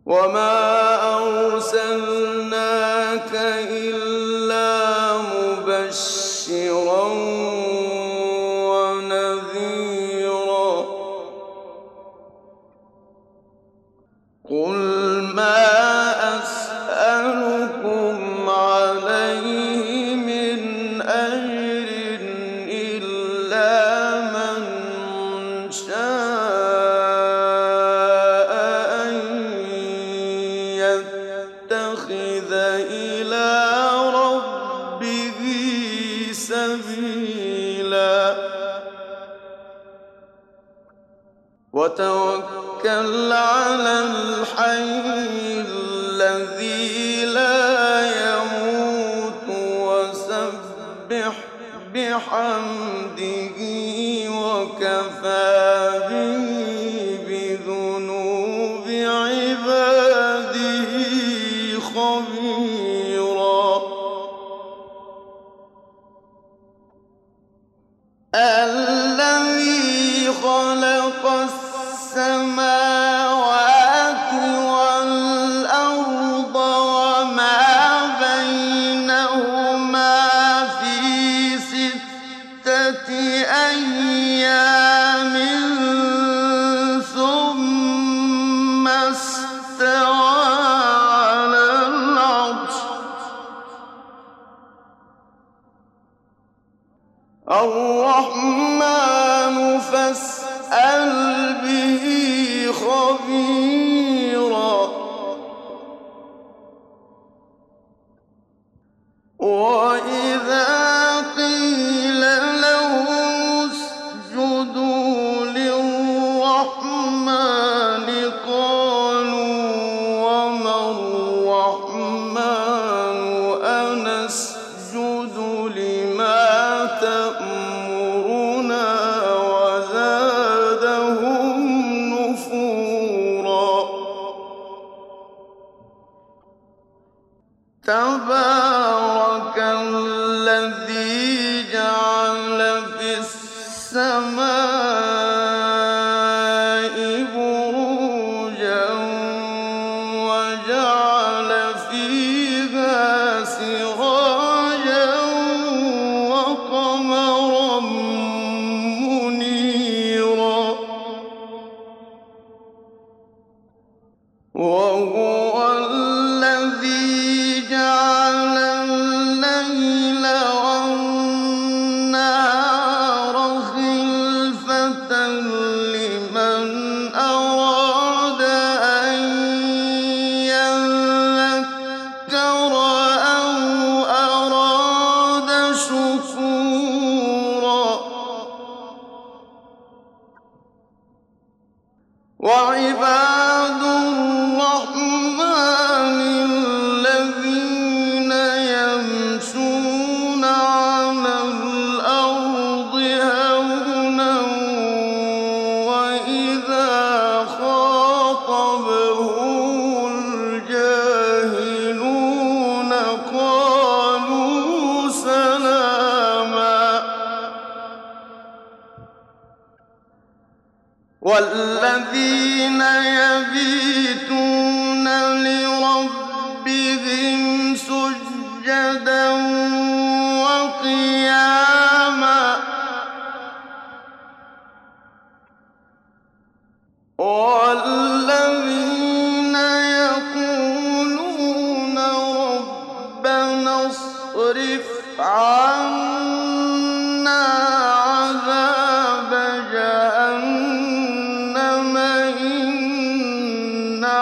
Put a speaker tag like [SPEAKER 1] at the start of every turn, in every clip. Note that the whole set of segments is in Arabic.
[SPEAKER 1] وما أرسلناك إلا مبشرا ونذيرا قل ما أسألكم عليه من أجر إلا من شاء أن يتخذ إلى ربه سبيلا وتوكل على الحي الذي لا يموت وسبح بحمده وكفى به بذنوب عباده خبيرا الذي خلق السماوات والأرض وما بينهما في 6 أيام ثم استوى على العرش الرحمن فاسأل به خبيرا وإذا قيل لهم اسجدوا للرحمن قالوا وما الرحمن أنسجد لما تأمرنا وزادهم نفورا تبارك الذي جعل في السماء بروجا وجعل فيها سراجا وقمرا منيرا وهو الذي جعل الليل والنهار خلفة لمن أراد أن يذكر أو أراد شكورا وعباد الرحمن الذين يمشون على الأرض هونا وإذا خاطبهم الجاهلون قالوا سلاما والذين يبيتون لربهم سجدا وقياما والذين يقولون ربنا اصرف عنا عذاب جهنم إن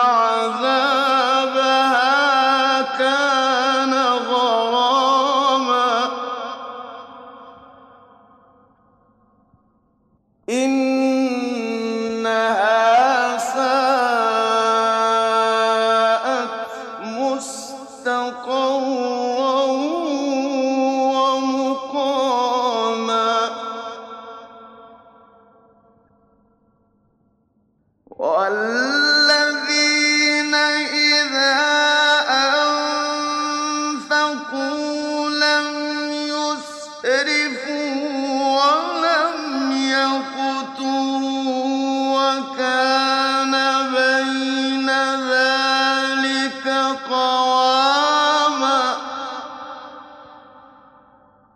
[SPEAKER 1] عذابها كان غراما إنها ساءت مستقرا خواتيم